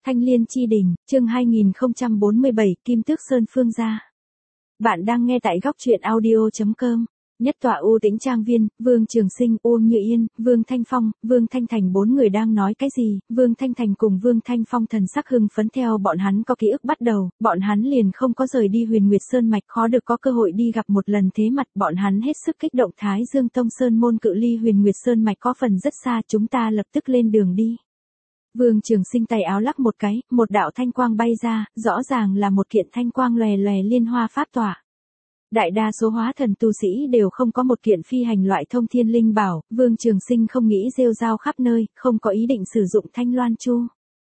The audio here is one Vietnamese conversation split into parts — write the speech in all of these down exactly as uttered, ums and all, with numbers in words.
Thanh Liên Chi Đình, chương hai nghìn không trăm bốn mươi bảy, Kim Tước Sơn Phương gia. Bạn đang nghe tại góc truyện audio chấm com. Nhất tọa U Tĩnh Trang Viên, Vương Trường Sinh, Uông Như Yên, Vương Thanh Phong, Vương Thanh Thành bốn người đang nói cái gì? Vương Thanh Thành cùng Vương Thanh Phong thần sắc hưng phấn theo bọn hắn có ký ức bắt đầu, bọn hắn liền không có rời đi Huyền Nguyệt Sơn mạch, khó được có cơ hội đi gặp một lần thế mặt, bọn hắn hết sức kích động. Thái Dương Tông Sơn môn cự ly Huyền Nguyệt Sơn mạch có phần rất xa, chúng ta lập tức lên đường đi. Vương Trường Sinh tay áo lắc một cái, một đạo thanh quang bay ra, rõ ràng là một kiện thanh quang lòe lòe liên hoa pháp tỏa. Đại đa số hóa thần tu sĩ đều không có một kiện phi hành loại thông thiên linh bảo, Vương Trường Sinh không nghĩ rêu rao khắp nơi, không có ý định sử dụng thanh loan chu.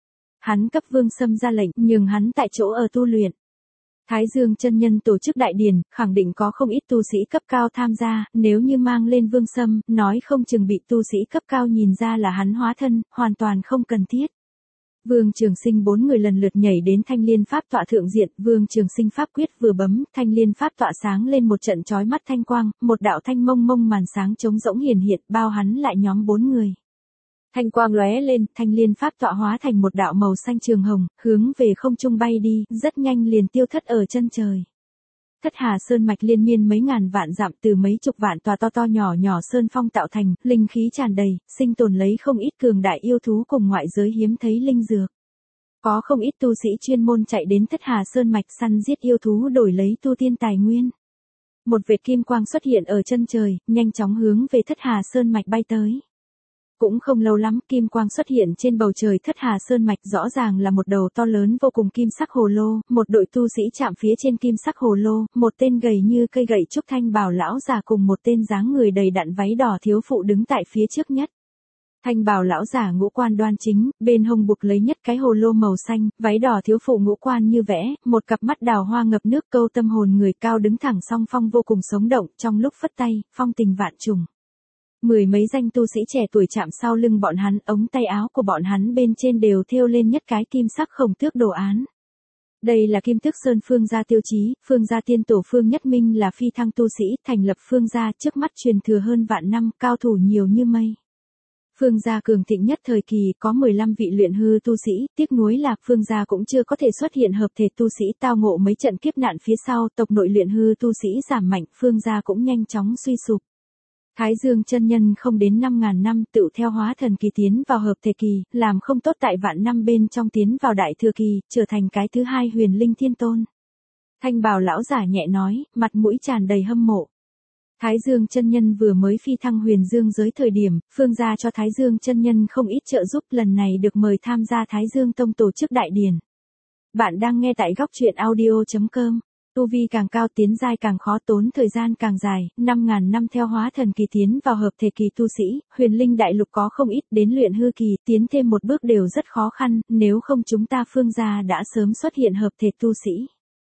Hắn cấp Vương Sâm ra lệnh, nhường hắn tại chỗ ở tu luyện. Thái Dương chân nhân tổ chức đại điển, khẳng định có không ít tu sĩ cấp cao tham gia, nếu như mang lên Vương Sâm, nói không chừng bị tu sĩ cấp cao nhìn ra là hắn hóa thân, hoàn toàn không cần thiết. Vương Trường Sinh bốn người lần lượt nhảy đến Thanh Liên Pháp tọa thượng diện, Vương Trường Sinh pháp quyết vừa bấm, Thanh Liên Pháp tọa sáng lên một trận chói mắt thanh quang, một đạo thanh mông mông màn sáng trống rỗng hiển hiện, bao hắn lại nhóm bốn người. Thanh quang lóe lên, Thanh Liên Pháp tọa hóa thành một đạo màu xanh trường hồng, hướng về không trung bay đi, rất nhanh liền tiêu thất ở chân trời. Thất Hà Sơn mạch liên miên mấy ngàn vạn dặm, từ mấy chục vạn tòa to to nhỏ nhỏ sơn phong tạo thành, linh khí tràn đầy, sinh tồn lấy không ít cường đại yêu thú cùng ngoại giới hiếm thấy linh dược. Có không ít tu sĩ chuyên môn chạy đến Thất Hà Sơn mạch săn giết yêu thú đổi lấy tu tiên tài nguyên. Một vệt kim quang xuất hiện ở chân trời, nhanh chóng hướng về Thất Hà Sơn mạch bay tới. Cũng không lâu lắm, kim quang xuất hiện trên bầu trời Thất Hà Sơn mạch, rõ ràng là một đầu to lớn vô cùng kim sắc hồ lô, một đội tu sĩ chạm phía trên kim sắc hồ lô, một tên gầy như cây gậy trúc thanh bào lão già cùng một tên dáng người đầy đặn váy đỏ thiếu phụ đứng tại phía trước nhất. Thanh bào lão giả ngũ quan đoan chính, bên hông buộc lấy nhất cái hồ lô màu xanh, váy đỏ thiếu phụ ngũ quan như vẽ, một cặp mắt đào hoa ngập nước câu tâm hồn người, cao đứng thẳng song phong vô cùng sống động, trong lúc phất tay, phong tình vạn trùng. Mười mấy danh tu sĩ trẻ tuổi chạm sau lưng bọn hắn, ống tay áo của bọn hắn bên trên đều thêu lên nhất cái kim sắc khổng tước đồ án. Đây là Kim Tước Sơn Phương gia tiêu chí, Phương gia tiên tổ Phương Nhất Minh là phi thăng tu sĩ, thành lập Phương gia trước mắt truyền thừa hơn vạn năm, cao thủ nhiều như mây. Phương gia cường thịnh nhất thời kỳ có mười lăm vị luyện hư tu sĩ, tiếc nuối là Phương gia cũng chưa có thể xuất hiện hợp thể tu sĩ, tao ngộ mấy trận kiếp nạn phía sau, tộc nội luyện hư tu sĩ giảm mạnh, Phương gia cũng nhanh chóng suy sụp. Thái Dương chân nhân không đến năm ngàn năm tự theo hóa thần kỳ tiến vào hợp thể kỳ, làm không tốt tại vạn năm bên trong tiến vào đại thừa kỳ, trở thành cái thứ hai huyền linh thiên tôn. Thanh bào lão giả nhẹ nói, mặt mũi tràn đầy hâm mộ. Thái Dương chân nhân vừa mới phi thăng huyền dương giới thời điểm, Phương gia cho Thái Dương chân nhân không ít trợ giúp, lần này được mời tham gia Thái Dương Tông tổ chức đại điển. Bạn đang nghe tại góc truyện audio chấm com. Tu vi càng cao tiến giai càng khó, tốn thời gian càng dài, năm ngàn năm theo hóa thần kỳ tiến vào hợp thể kỳ tu sĩ, huyền linh đại lục có không ít, đến luyện hư kỳ, tiến thêm một bước đều rất khó khăn, nếu không chúng ta Phương gia đã sớm xuất hiện hợp thể tu sĩ.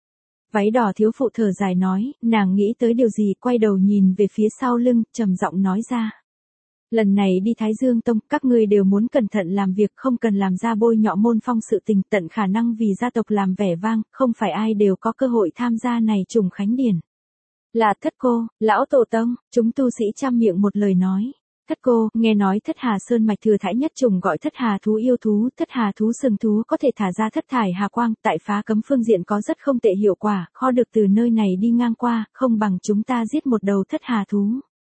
Váy đỏ thiếu phụ thở dài nói, nàng nghĩ tới điều gì, quay đầu nhìn về phía sau lưng, trầm giọng nói ra. Lần này đi Thái Dương Tông, các ngươi đều muốn cẩn thận làm việc, không cần làm ra bôi nhọ môn phong sự tình, tận khả năng vì gia tộc làm vẻ vang, không phải ai đều có cơ hội tham gia này trùng khánh điển. Là thất cô, lão tổ tông, chúng tu sĩ trăm miệng một lời nói. Thất cô, nghe nói Thất Hà Sơn mạch thừa thãi nhất trùng gọi Thất Hà thú yêu thú, Thất Hà thú sừng thú có thể thả ra thất thải hà quang, tại phá cấm phương diện có rất không tệ hiệu quả, khó được từ nơi này đi ngang qua, không bằng chúng ta giết một đầu Thất Hà thú.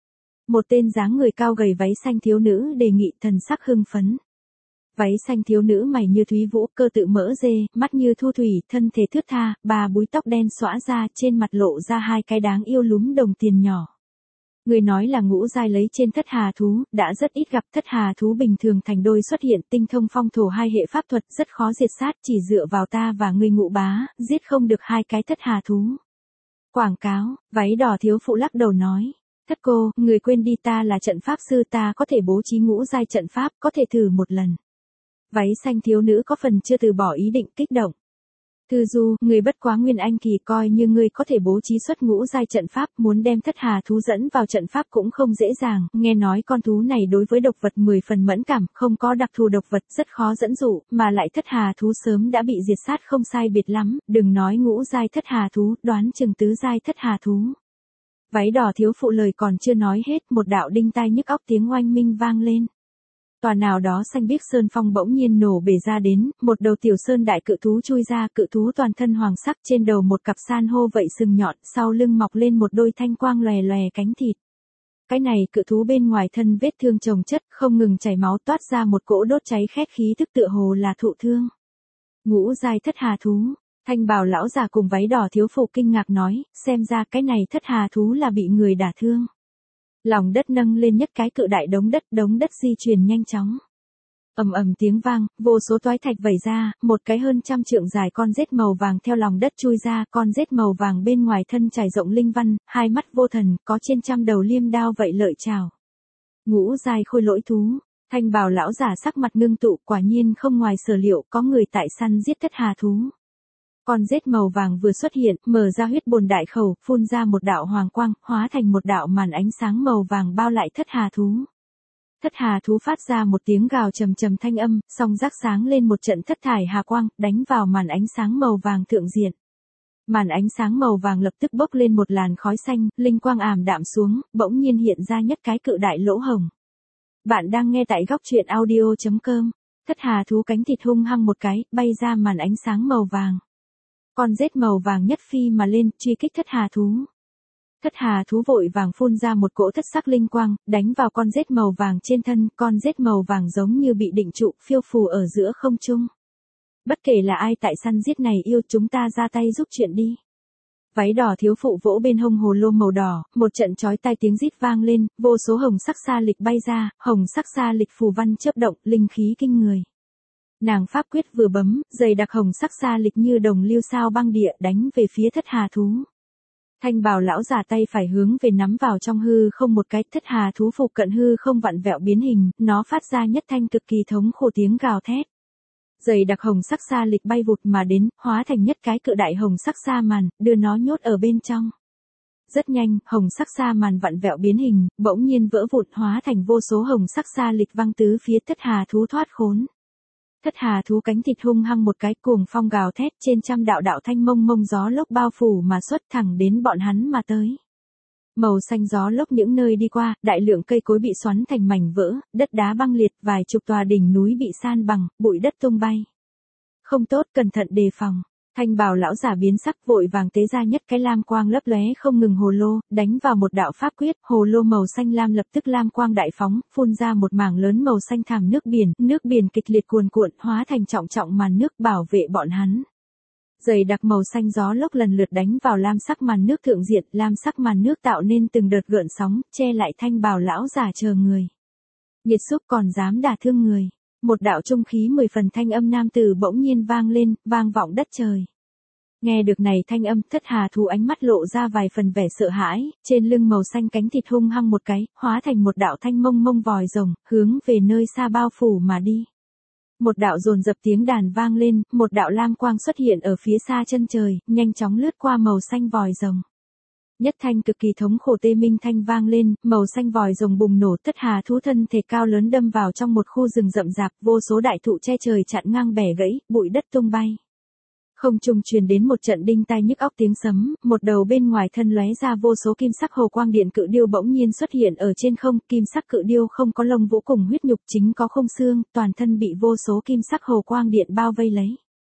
Một tên dáng người cao gầy váy xanh thiếu nữ đề nghị, thần sắc hưng phấn. Váy xanh thiếu nữ mày như thúy vũ, cơ tự mỡ dê, mắt như thu thủy, thân thể thướt tha, bà búi tóc đen xõa ra, trên mặt lộ ra hai cái đáng yêu lúm đồng tiền nhỏ. Người nói là ngũ giai lấy trên Thất Hà thú, đã rất ít gặp. Thất Hà thú bình thường thành đôi xuất hiện, tinh thông phong thổ hai hệ pháp thuật, rất khó diệt sát, chỉ dựa vào ta và ngươi Ngũ bá, giết không được hai cái Thất Hà thú. Quảng cáo, váy đỏ thiếu phụ lắc đầu nói. Thất cô, người quên đi, ta là trận pháp sư, ta có thể bố trí ngũ giai trận pháp, có thể thử một lần. Váy xanh thiếu nữ có phần chưa từ bỏ ý định, kích động. Thư Du, người bất quá nguyên anh kỳ, coi như ngươi có thể bố trí xuất ngũ giai trận pháp, muốn đem Thất Hà thú dẫn vào trận pháp cũng không dễ dàng, nghe nói con thú này đối với độc vật mười phần mẫn cảm, không có đặc thù độc vật, rất khó dẫn dụ, mà lại Thất Hà thú sớm đã bị diệt sát không sai biệt lắm, đừng nói ngũ giai Thất Hà thú, đoán chừng tứ giai Thất Hà thú. Váy đỏ thiếu phụ lời còn chưa nói hết, một đạo đinh tai nhức óc tiếng oanh minh vang lên. Tòa nào đó xanh biếc sơn phong bỗng nhiên nổ bể ra đến, một đầu tiểu sơn đại cự thú chui ra, cự thú toàn thân hoàng sắc, trên đầu một cặp san hô vậy sừng nhọn, sau lưng mọc lên một đôi thanh quang lòe lòe cánh thịt. Cái này cự thú bên ngoài thân vết thương chồng chất, không ngừng chảy máu, toát ra một cỗ đốt cháy khét khí tức tựa hồ là thụ thương. Ngũ giai thất hà thú. Thanh bào lão già cùng váy đỏ thiếu phụ kinh ngạc nói, xem ra cái này thất hà thú là bị người đả thương. Lòng đất nâng lên nhất cái cự đại đống đất, đống đất di chuyển nhanh chóng. Ầm ầm tiếng vang, vô số toái thạch vẩy ra, một cái hơn trăm trượng dài con rết màu vàng theo lòng đất chui ra, con rết màu vàng bên ngoài thân trải rộng linh văn, hai mắt vô thần, có trên trăm đầu liêm đao vậy lợi chào. Ngũ giai khôi lỗi thú. Thanh bào lão giả sắc mặt ngưng tụ, quả nhiên không ngoài sở liệu, có người tại săn giết thất hà thú. Con rết màu vàng vừa xuất hiện, mở ra huyết bồn đại khẩu, phun ra một đạo hoàng quang, hóa thành một đạo màn ánh sáng màu vàng bao lại thất hà thú. Thất hà thú phát ra một tiếng gào trầm trầm thanh âm, song rác sáng lên một trận thất thải hà quang, đánh vào màn ánh sáng màu vàng thượng diện. Màn ánh sáng màu vàng lập tức bốc lên một làn khói xanh, linh quang ảm đạm xuống, bỗng nhiên hiện ra nhất cái cự đại lỗ hổng. Bạn đang nghe tại góc truyện audio chấm com. Thất hà thú cánh thịt hung hăng một cái, bay ra màn ánh sáng màu vàng. Con rết màu vàng nhất phi mà lên, truy kích thất hà thú. Thất hà thú vội vàng phun ra một cỗ thất sắc linh quang, đánh vào con rết màu vàng trên thân, con rết màu vàng giống như bị định trụ, phiêu phù ở giữa không trung. Bất kể là ai tại săn giết này yêu, chúng ta ra tay giúp chuyện đi. Váy đỏ thiếu phụ vỗ bên hông hồ lô màu đỏ, một trận chói tai tiếng rít vang lên, vô số hồng sắc sa lịch bay ra, hồng sắc sa lịch phù văn chớp động, linh khí kinh người. Nàng pháp quyết vừa bấm, dày đặc hồng sắc sa lịch như đồng lưu sao băng địa đánh về phía thất hà thú. Thanh bào lão giả tay phải hướng về nắm vào trong hư không một cái, thất hà thú phục cận hư không vặn vẹo biến hình, nó phát ra nhất thanh cực kỳ thống khổ tiếng gào thét. Dày đặc hồng sắc sa lịch bay vụt mà đến, hóa thành nhất cái cự đại hồng sắc sa màn, đưa nó nhốt ở bên trong. Rất nhanh, hồng sắc sa màn vặn vẹo biến hình, bỗng nhiên vỡ vụn hóa thành vô số hồng sắc sa lịch văng tứ phía thất hà thú thoát khốn. Thất hà thú cánh thịt hung hăng một cái, cuồng phong gào thét, trên trăm đạo đạo thanh mông mông gió lốc bao phủ mà xuất thẳng đến bọn hắn mà tới. Màu xanh gió lốc những nơi đi qua, đại lượng cây cối bị xoắn thành mảnh vỡ, đất đá băng liệt, vài chục tòa đỉnh núi bị san bằng, bụi đất tung bay. Không tốt, cẩn thận đề phòng. Thanh bào lão giả biến sắc, vội vàng tế ra nhất cái lam quang lấp lóe không ngừng hồ lô, đánh vào một đạo pháp quyết, hồ lô màu xanh lam lập tức lam quang đại phóng, phun ra một mảng lớn màu xanh thảm nước biển, nước biển kịch liệt cuồn cuộn, hóa thành trọng trọng màn nước bảo vệ bọn hắn. Dày đặc màu xanh gió lốc lần lượt đánh vào lam sắc màn nước thượng diện, lam sắc màn nước tạo nên từng đợt gợn sóng, che lại thanh bào lão giả chờ người. Nghiệt xúc còn dám đả thương người. Một đạo trung khí mười phần thanh âm nam tử bỗng nhiên vang lên, vang vọng đất trời. Nghe được này thanh âm, thất hà thú ánh mắt lộ ra vài phần vẻ sợ hãi, trên lưng màu xanh cánh thịt hung hăng một cái, hóa thành một đạo thanh mông mông vòi rồng, hướng về nơi xa bao phủ mà đi. Một đạo dồn dập tiếng đàn vang lên, một đạo lam quang xuất hiện ở phía xa chân trời, nhanh chóng lướt qua màu xanh vòi rồng. Nhất thanh cực kỳ thống khổ tê minh thanh vang lên, màu xanh vòi rồng bùng nổ, thất hà thú thân thể cao lớn đâm vào trong một khu rừng rậm rạp, vô số đại thụ che trời chặn ngang bẻ gãy, bụi đất tung bay. Không trung truyền đến một trận đinh tai nhức óc tiếng sấm, một đầu bên ngoài thân lóe ra vô số kim sắc hồ quang điện cự điêu bỗng nhiên xuất hiện ở trên không, kim sắc cự điêu không có lông vũ cùng huyết nhục, chính có khung xương, toàn thân bị vô số kim sắc hồ quang điện bao vây lấy.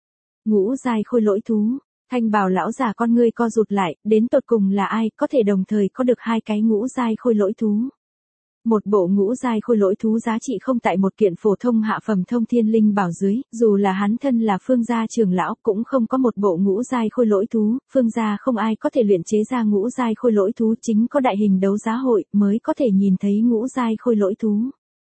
Ngũ giai khôi lỗi thú. Thanh bào lão già con ngươi co rụt lại, đến tột cùng là ai có thể đồng thời có được hai cái ngũ giai khôi lỗi thú. Một bộ ngũ giai khôi lỗi thú giá trị không tại một kiện phổ thông hạ phẩm thông thiên linh bảo dưới, dù là hắn thân là Phương gia trưởng lão cũng không có một bộ ngũ giai khôi lỗi thú, Phương gia không ai có thể luyện chế ra ngũ giai khôi lỗi thú, chính có đại hình đấu giá hội mới có thể nhìn thấy ngũ giai khôi lỗi thú.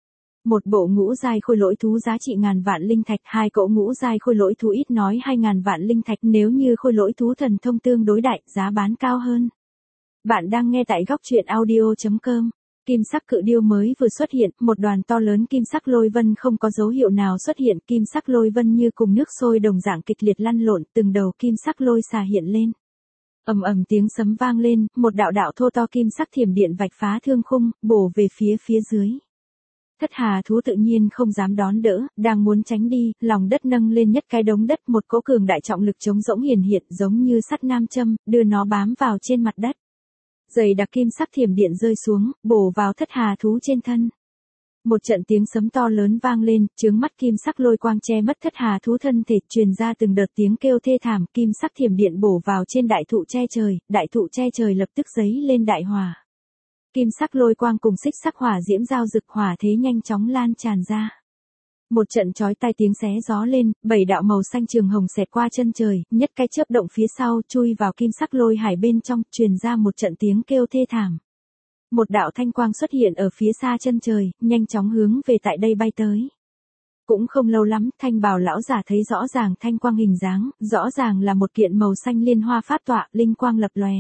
Một bộ ngũ giai khôi lỗi thú giá trị ngàn vạn linh thạch, hai cỗ ngũ giai khôi lỗi thú ít nói hai ngàn vạn linh thạch, nếu như khôi lỗi thú thần thông tương đối đại, giá bán cao hơn. Bạn đang nghe tại góc truyện audio chấm com. Kim sắc cự điêu mới vừa xuất hiện, một đoàn to lớn kim sắc lôi vân không có dấu hiệu nào xuất hiện, kim sắc lôi vân như cùng nước sôi đồng dạng kịch liệt lăn lộn, từng đầu kim sắc lôi xà hiện lên. Ầm ầm tiếng sấm vang lên, một đạo đạo thô to kim sắc thiểm điện vạch phá thương khung, bổ về phía phía dưới. Thất hà thú tự nhiên không dám đón đỡ, đang muốn tránh đi, lòng đất nâng lên nhất cái đống đất, một cỗ cường đại trọng lực chống rỗng hiển hiện giống như sắt nam châm, đưa nó bám vào trên mặt đất. Dày đặc kim sắc thiểm điện rơi xuống, bổ vào thất hà thú trên thân. Một trận tiếng sấm to lớn vang lên, chướng mắt kim sắc lôi quang che mất thất hà thú thân thể, truyền ra từng đợt tiếng kêu thê thảm, kim sắc thiểm điện bổ vào trên đại thụ che trời, đại thụ che trời lập tức giấy lên đại hỏa. Kim sắc lôi quang cùng xích sắc hỏa diễm giao rực, hỏa thế nhanh chóng lan tràn ra. Một trận chói tai tiếng xé gió lên, bảy đạo màu xanh trường hồng xẹt qua chân trời, nhất cái chớp động phía sau, chui vào kim sắc lôi hải bên trong, truyền ra một trận tiếng kêu thê thảm. Một đạo thanh quang xuất hiện ở phía xa chân trời, nhanh chóng hướng về tại đây bay tới. Cũng không lâu lắm, thanh bào lão giả thấy rõ ràng thanh quang hình dáng, rõ ràng là một kiện màu xanh liên hoa phát tọa, linh quang lập lòe.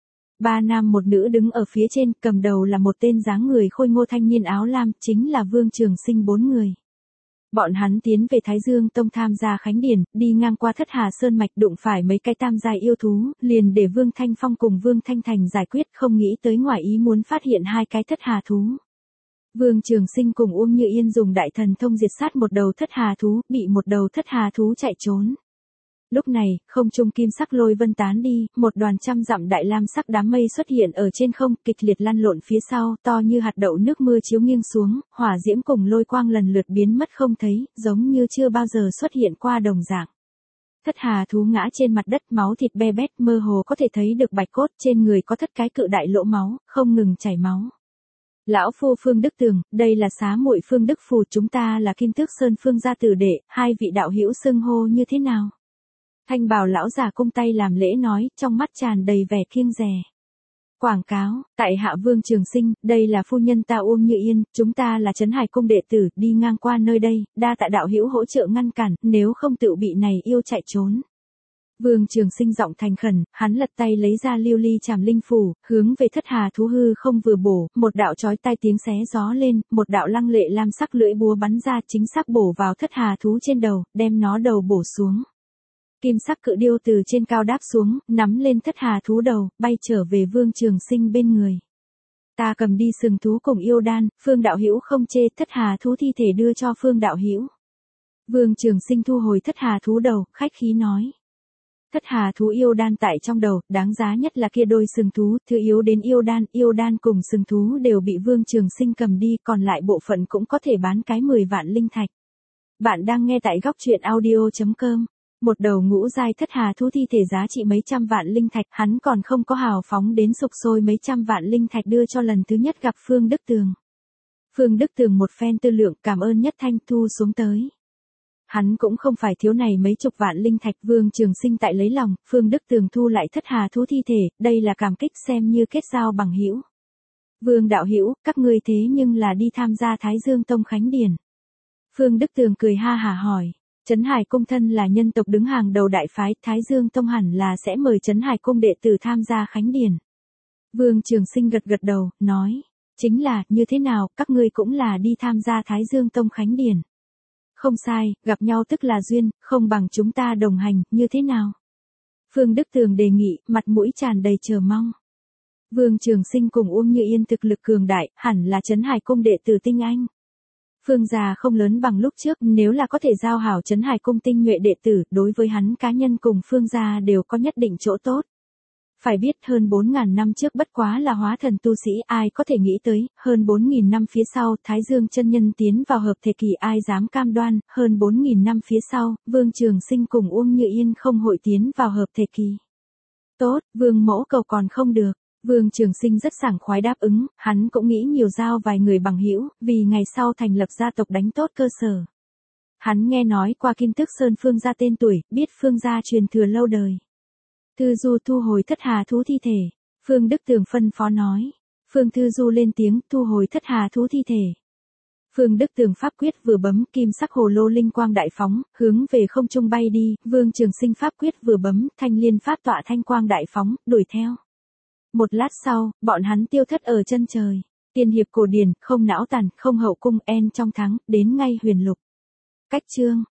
Ba nam một nữ đứng ở phía trên, cầm đầu là một tên dáng người khôi ngô thanh niên áo lam, chính là Vương Trường Sinh bốn người. Bọn hắn tiến về Thái Dương Tông tham gia khánh điển, đi ngang qua Thất Hà Sơn mạch đụng phải mấy cái tam giai yêu thú, liền để Vương Thanh Phong cùng Vương Thanh Thành giải quyết, không nghĩ tới ngoài ý muốn phát hiện hai cái Thất Hà thú. Vương Trường Sinh cùng Uông Như Yên dùng đại thần thông diệt sát một đầu Thất Hà thú, bị một đầu Thất Hà thú chạy trốn. Lúc này, không trung kim sắc lôi vân tán đi, một đoàn trăm dặm đại lam sắc đám mây xuất hiện ở trên không, kịch liệt lăn lộn phía sau, to như hạt đậu nước mưa chiếu nghiêng xuống, hỏa diễm cùng lôi quang lần lượt biến mất không thấy, giống như chưa bao giờ xuất hiện qua đồng dạng. Thất Hà thú ngã trên mặt đất, máu thịt be bét, mơ hồ có thể thấy được bạch cốt, trên người có thất cái cự đại lỗ máu, không ngừng chảy máu. Lão phu Phương Đức Tường, đây là xá muội Phương Đức Phù, chúng ta là Kim Tước Sơn Phương gia tử đệ, hai vị đạo hữu xưng hô như thế nào? Thanh bào lão giả cung tay làm lễ nói, trong mắt tràn đầy vẻ kiêng dè. Quảng cáo, tại hạ Vương Trường Sinh, đây là phu nhân ta Uông Như Yên, chúng ta là Trấn Hải cung đệ tử, đi ngang qua nơi đây, đa tạ đạo hữu hỗ trợ ngăn cản, nếu không tự bị này yêu chạy trốn. Vương Trường Sinh giọng thành khẩn, hắn lật tay lấy ra lưu ly trảm linh phủ, hướng về Thất Hà thú hư không vừa bổ, một đạo chói tai tiếng xé gió lên, một đạo lăng lệ lam sắc lưỡi búa bắn ra, chính xác bổ vào Thất Hà thú trên đầu, đem nó đầu bổ xuống. Kim sắc cự điêu từ trên cao đáp xuống, nắm lên Thất Hà thú đầu, bay trở về Vương Trường Sinh bên người. Ta cầm đi sừng thú cùng yêu đan, Phương đạo hữu không chê, Thất Hà thú thi thể đưa cho Phương đạo hữu. Vương Trường Sinh thu hồi Thất Hà thú đầu, khách khí nói. Thất Hà thú yêu đan tại trong đầu, đáng giá nhất là kia đôi sừng thú, thứ yếu đến yêu đan, yêu đan cùng sừng thú đều bị Vương Trường Sinh cầm đi, còn lại bộ phận cũng có thể bán cái mười vạn linh thạch. Bạn đang nghe tại góc truyện audio chấm com. Một đầu ngũ giai Thất Hà thú thi thể giá trị mấy trăm vạn linh thạch, hắn còn không có hào phóng đến sục sôi mấy trăm vạn linh thạch đưa cho lần thứ nhất gặp Phương Đức Tường. Phương Đức Tường một phen tư lượng, cảm ơn nhất thanh thu xuống tới. Hắn cũng không phải thiếu này mấy chục vạn linh thạch, Vương Trường Sinh tại lấy lòng, Phương Đức Tường thu lại Thất Hà thú thi thể, đây là cảm kích xem như kết giao bằng hữu. Vương đạo hữu, các ngươi thế nhưng là đi tham gia Thái Dương Tông khánh điển. Phương Đức Tường cười ha hả hỏi. Trấn Hải cung thân là nhân tộc đứng hàng đầu đại phái, Thái Dương Tông hẳn là sẽ mời Trấn Hải cung đệ tử tham gia khánh điển. Vương Trường Sinh gật gật đầu, nói, chính là, như thế nào, các ngươi cũng là đi tham gia Thái Dương Tông khánh điển. Không sai, gặp nhau tức là duyên, không bằng chúng ta đồng hành, như thế nào? Phương Đức Tường đề nghị, mặt mũi tràn đầy chờ mong. Vương Trường Sinh cùng Uông Như Yên thực lực cường đại, hẳn là Trấn Hải cung đệ tử tinh anh. Phương gia không lớn bằng lúc trước, nếu là có thể giao hảo Trấn Hải cung tinh nhuệ đệ tử, đối với hắn cá nhân cùng Phương gia đều có nhất định chỗ tốt. Phải biết hơn bốn ngàn năm trước bất quá là hóa thần tu sĩ, ai có thể nghĩ tới, hơn bốn nghìn năm phía sau, Thái Dương chân nhân tiến vào hợp thể kỳ, ai dám cam đoan, hơn bốn nghìn năm phía sau, Vương Trường Sinh cùng Uông Như Yên không hội tiến vào hợp thể kỳ. Tốt, Vương mẫu cầu còn không được. Vương Trường Sinh rất sảng khoái đáp ứng, hắn cũng nghĩ nhiều giao vài người bằng hữu, vì ngày sau thành lập gia tộc đánh tốt cơ sở. Hắn nghe nói qua Kim Tước Sơn Phương gia tên tuổi, biết Phương gia truyền thừa lâu đời. Thư Du thu hồi Thất Hà thú thi thể. Phương Đức Tường phân phó nói. Phương Thư Du lên tiếng, thu hồi Thất Hà thú thi thể. Phương Đức Tường pháp quyết vừa bấm, kim sắc hồ lô linh quang đại phóng, hướng về không trung bay đi, Vương Trường Sinh pháp quyết vừa bấm, thanh liên pháp tọa thanh quang đại phóng, đuổi theo. Một lát sau, bọn hắn tiêu thất ở chân trời. Tiên hiệp cổ điển, không não tàn, không hậu cung, en trong thắng, đến ngay huyền lục. Cách chương.